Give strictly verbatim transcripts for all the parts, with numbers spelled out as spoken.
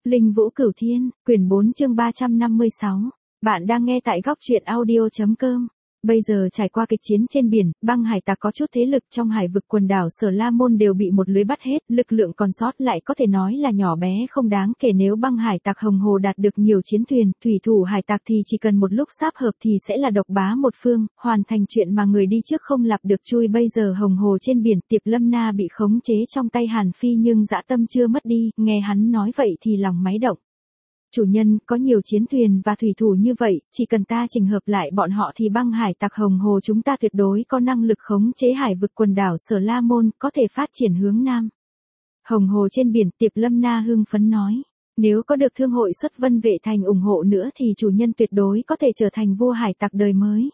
Linh Vũ Cửu Thiên, quyển bốn chương ba trăm năm mươi sáu. Bạn đang nghe tại góc truyện audio chấm com. Bây giờ trải qua kịch chiến trên biển, băng hải tặc có chút thế lực trong hải vực quần đảo Sở La Môn đều bị một lưới bắt hết, lực lượng còn sót lại có thể nói là nhỏ bé không đáng kể. Nếu băng hải tặc Hồng Hồ đạt được nhiều chiến thuyền, thủy thủ hải tặc thì chỉ cần một lúc sáp hợp thì sẽ là độc bá một phương, hoàn thành chuyện mà người đi trước không làm được. Chui bây giờ Hồng Hồ trên biển, Tiệp Lâm Na bị khống chế trong tay Hàn Phi nhưng dã tâm chưa mất đi, nghe hắn nói vậy thì lòng máy động. Chủ nhân, có nhiều chiến thuyền và thủy thủ như vậy, chỉ cần ta chỉnh hợp lại bọn họ thì băng hải tặc Hồng Hồ chúng ta tuyệt đối có năng lực khống chế hải vực quần đảo Sở La Môn, có thể phát triển hướng Nam. Hồng Hồ trên biển, Tiệp Lâm Na hưng phấn nói. Nếu có được thương hội xuất Vân Vệ Thành ủng hộ nữa thì chủ nhân tuyệt đối có thể trở thành vua hải tặc đời mới.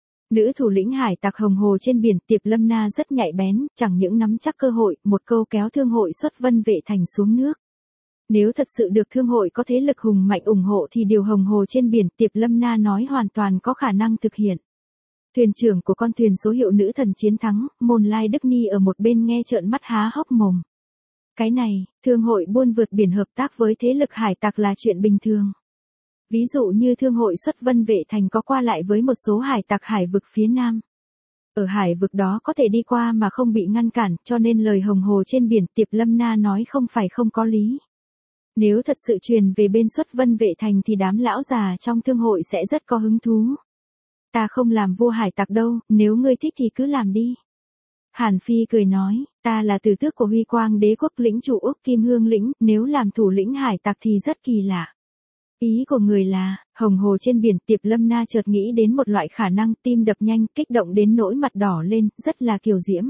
Nữ thủ lĩnh hải tặc Hồng Hồ trên biển, Tiệp Lâm Na rất nhạy bén, chẳng những nắm chắc cơ hội, một câu kéo thương hội xuất Vân Vệ Thành xuống nước. Nếu thật sự được thương hội có thế lực hùng mạnh ủng hộ thì điều Hồng Hồ trên biển, Tiệp Lâm Na nói hoàn toàn có khả năng thực hiện. Thuyền trưởng của con thuyền số hiệu nữ thần chiến thắng, Môn Lai Đức Ni ở một bên nghe trợn mắt há hốc mồm. Cái này, thương hội buôn vượt biển hợp tác với thế lực hải tặc là chuyện bình thường. Ví dụ như thương hội xuất Vân Vệ Thành có qua lại với một số hải tặc hải vực phía Nam. Ở hải vực đó có thể đi qua mà không bị ngăn cản, cho nên lời Hồng Hồ trên biển, Tiệp Lâm Na nói không phải không có lý. Nếu thật sự truyền về bên xuất Vân Vệ Thành thì đám lão già trong thương hội sẽ rất có hứng thú. Ta không làm vua hải tặc đâu, nếu ngươi thích thì cứ làm đi. Hàn Phi cười nói, ta là tử tước của Huy Quang Đế quốc lĩnh chủ Úc Kim Hương lĩnh, nếu làm thủ lĩnh hải tặc thì rất kỳ lạ. Ý của người là, Hồng Hồ trên biển, Tiệp Lâm Na chợt nghĩ đến một loại khả năng, tim đập nhanh, kích động đến nỗi mặt đỏ lên, rất là kiều diễm.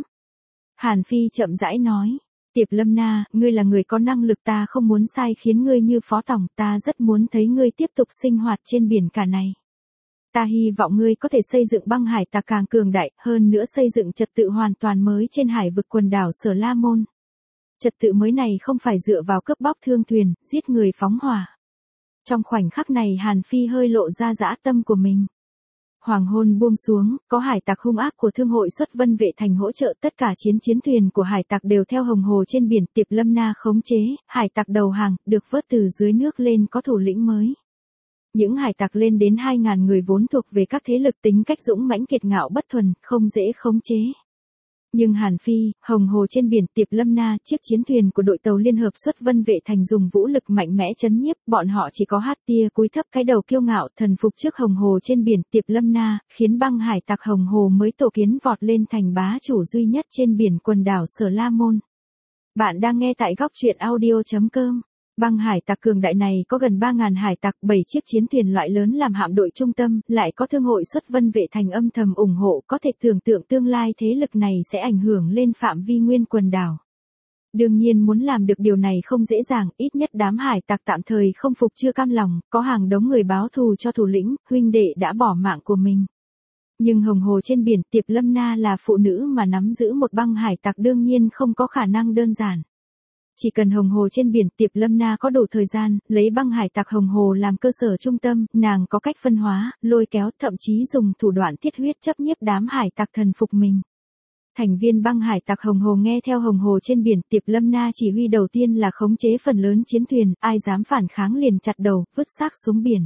Hàn Phi chậm rãi nói. Tiệp Lâm Na, ngươi là người có năng lực, ta không muốn sai khiến ngươi như phó tổng, ta rất muốn thấy ngươi tiếp tục sinh hoạt trên biển cả này. Ta hy vọng ngươi có thể xây dựng băng hải tặc càng cường đại, hơn nữa xây dựng trật tự hoàn toàn mới trên hải vực quần đảo Sở La Môn. Trật tự mới này không phải dựa vào cướp bóc thương thuyền, giết người phóng hỏa. Trong khoảnh khắc này Hàn Phi hơi lộ ra dã tâm của mình. Hoàng hôn buông xuống, có hải tặc hung ác của thương hội xuất Vân Vệ Thành hỗ trợ, tất cả chiến chiến thuyền của hải tặc đều theo Hồng Hồ trên biển, Tiệp Lâm Na khống chế, hải tặc đầu hàng, được vớt từ dưới nước lên có thủ lĩnh mới. Những hải tặc lên đến hai nghìn người vốn thuộc về các thế lực, tính cách dũng mãnh kiệt ngạo bất thuần, không dễ khống chế. Nhưng Hàn Phi, Hồng Hồ trên biển, Tiệp Lâm Na, chiếc chiến thuyền của đội tàu liên hợp xuất Vân Vệ Thành dùng vũ lực mạnh mẽ chấn nhiếp, bọn họ chỉ có hát tia cúi thấp cái đầu kiêu ngạo thần phục trước Hồng Hồ trên biển, Tiệp Lâm Na, khiến băng hải tặc Hồng Hồ mới tổ kiến vọt lên thành bá chủ duy nhất trên biển quần đảo Sở La Môn. Bạn đang nghe tại góc truyện audio chấm com. Băng hải tặc cường đại này có gần ba nghìn hải tặc, bảy chiếc chiến thuyền loại lớn làm hạm đội trung tâm, lại có thương hội xuất Vân Vệ Thành âm thầm ủng hộ, có thể tưởng tượng tương lai thế lực này sẽ ảnh hưởng lên phạm vi nguyên quần đảo. Đương nhiên muốn làm được điều này không dễ dàng, ít nhất đám hải tặc tạm thời không phục chưa cam lòng, có hàng đống người báo thù cho thủ lĩnh, huynh đệ đã bỏ mạng của mình. Nhưng Hồng Hồ trên biển, Tiệp Lâm Na là phụ nữ mà nắm giữ một băng hải tặc đương nhiên không có khả năng đơn giản. Chỉ cần Hồng Hồ trên biển, Tiệp Lâm Na có đủ thời gian, lấy băng hải tặc Hồng Hồ làm cơ sở trung tâm, nàng có cách phân hóa, lôi kéo, thậm chí dùng thủ đoạn thiết huyết chấp nhiếp đám hải tặc thần phục mình. Thành viên băng hải tặc Hồng Hồ nghe theo Hồng Hồ trên biển, Tiệp Lâm Na chỉ huy đầu tiên là khống chế phần lớn chiến thuyền, ai dám phản kháng liền chặt đầu, vứt xác xuống biển.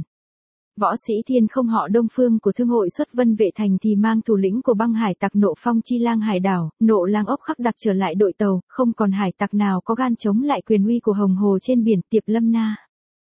Võ sĩ thiên không họ Đông Phương của thương hội xuất Vân Vệ Thành thì mang thủ lĩnh của băng hải tặc Nộ Phong Chi Lang hải đảo, Nộ Lang ốc khắc đặc trở lại đội tàu, không còn hải tặc nào có gan chống lại quyền uy của Hồng Hồ trên biển, Tiệp Lâm Na.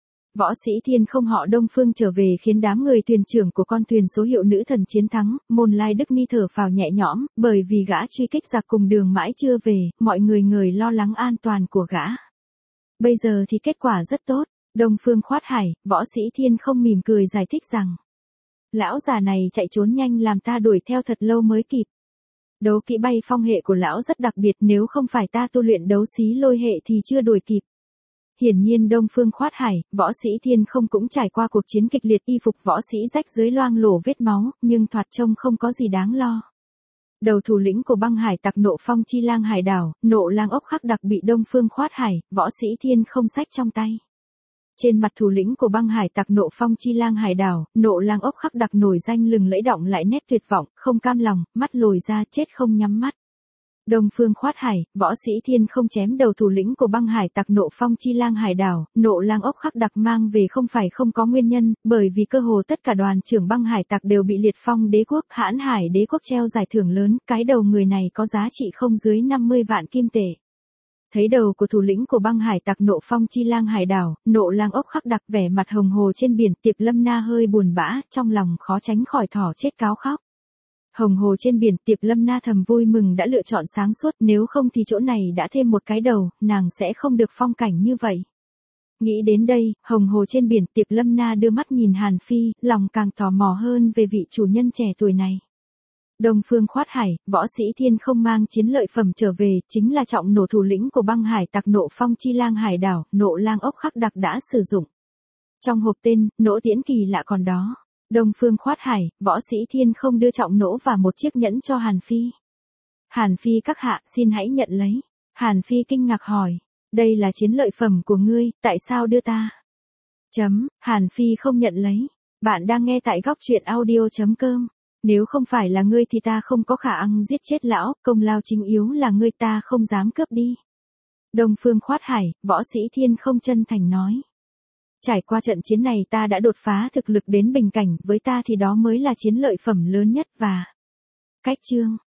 Võ sĩ thiên không họ Đông Phương trở về khiến đám người thuyền trưởng của con thuyền số hiệu nữ thần chiến thắng, Môn Lai Đức Ni thở phào nhẹ nhõm, bởi vì gã truy kích giặc cùng đường mãi chưa về, mọi người người lo lắng an toàn của gã. Bây giờ thì kết quả rất tốt. Đông Phương Khoát Hải, Võ sĩ Thiên không mỉm cười giải thích rằng, lão già này chạy trốn nhanh làm ta đuổi theo thật lâu mới kịp. Đấu kỹ bay phong hệ của lão rất đặc biệt, nếu không phải ta tu luyện đấu xí lôi hệ thì chưa đuổi kịp. Hiển nhiên Đông Phương Khoát Hải, Võ sĩ Thiên không cũng trải qua cuộc chiến kịch liệt, y phục võ sĩ rách dưới loang lổ vết máu, nhưng thoạt trông không có gì đáng lo. Đầu thủ lĩnh của băng hải tặc Nộ Phong Chi Lang hải đảo, Nộ Lang ốc khắc đặc bị Đông Phương Khoát Hải, Võ sĩ Thiên không xách trong tay. Trên mặt thủ lĩnh của băng hải tặc Nộ Phong Chi Lang hải đảo, Nộ Lang ốc khắc đặc nổi danh lừng lẫy đọng lại nét tuyệt vọng, không cam lòng, mắt lồi ra chết không nhắm mắt. Đông Phương Khoát Hải, Võ Sĩ Thiên không chém đầu thủ lĩnh của băng hải tặc Nộ Phong Chi Lang hải đảo, Nộ Lang ốc khắc đặc mang về không phải không có nguyên nhân, bởi vì cơ hồ tất cả đoàn trưởng băng hải tặc đều bị Liệt Phong đế quốc, Hãn Hải đế quốc treo giải thưởng lớn, cái đầu người này có giá trị không dưới năm mươi vạn kim tệ. Thấy đầu của thủ lĩnh của băng hải tặc Nộ Phong Chi Lang hải đảo, Nộ Lang ốc khắc đặc vẻ mặt hồng hồ trên biển, Tiệp Lâm Na hơi buồn bã, trong lòng khó tránh khỏi thỏ chết cáo khóc. Hồng hồ trên biển, Tiệp Lâm Na thầm vui mừng đã lựa chọn sáng suốt, nếu không thì chỗ này đã thêm một cái đầu, nàng sẽ không được phong cảnh như vậy. Nghĩ đến đây, hồng hồ trên biển, Tiệp Lâm Na đưa mắt nhìn Hàn Phi, lòng càng tò mò hơn về vị chủ nhân trẻ tuổi này. Đông Phương Khoát Hải, Võ Sĩ Thiên không mang chiến lợi phẩm trở về, chính là trọng nổ thủ lĩnh của băng hải tặc Nộ Phong Chi Lang hải đảo, Nộ Lang ốc khắc đặc đã sử dụng. Trong hộp tên, nỗ tiễn kỳ lạ còn đó. Đông Phương Khoát Hải, Võ Sĩ Thiên không đưa trọng nỗ và một chiếc nhẫn cho Hàn Phi. Hàn Phi các hạ, xin hãy nhận lấy. Hàn Phi kinh ngạc hỏi, đây là chiến lợi phẩm của ngươi, tại sao đưa ta? Chấm, Hàn Phi không nhận lấy. Bạn đang nghe tại góc truyện audio chấm com. Nếu không phải là ngươi thì ta không có khả năng giết chết lão, công lao chính yếu là ngươi, ta không dám cướp đi. Đông Phương Khoát Hải, Võ Sĩ Thiên không chân thành nói. Trải qua trận chiến này ta đã đột phá thực lực đến bình cảnh, với ta thì đó mới là chiến lợi phẩm lớn nhất và... Cách chương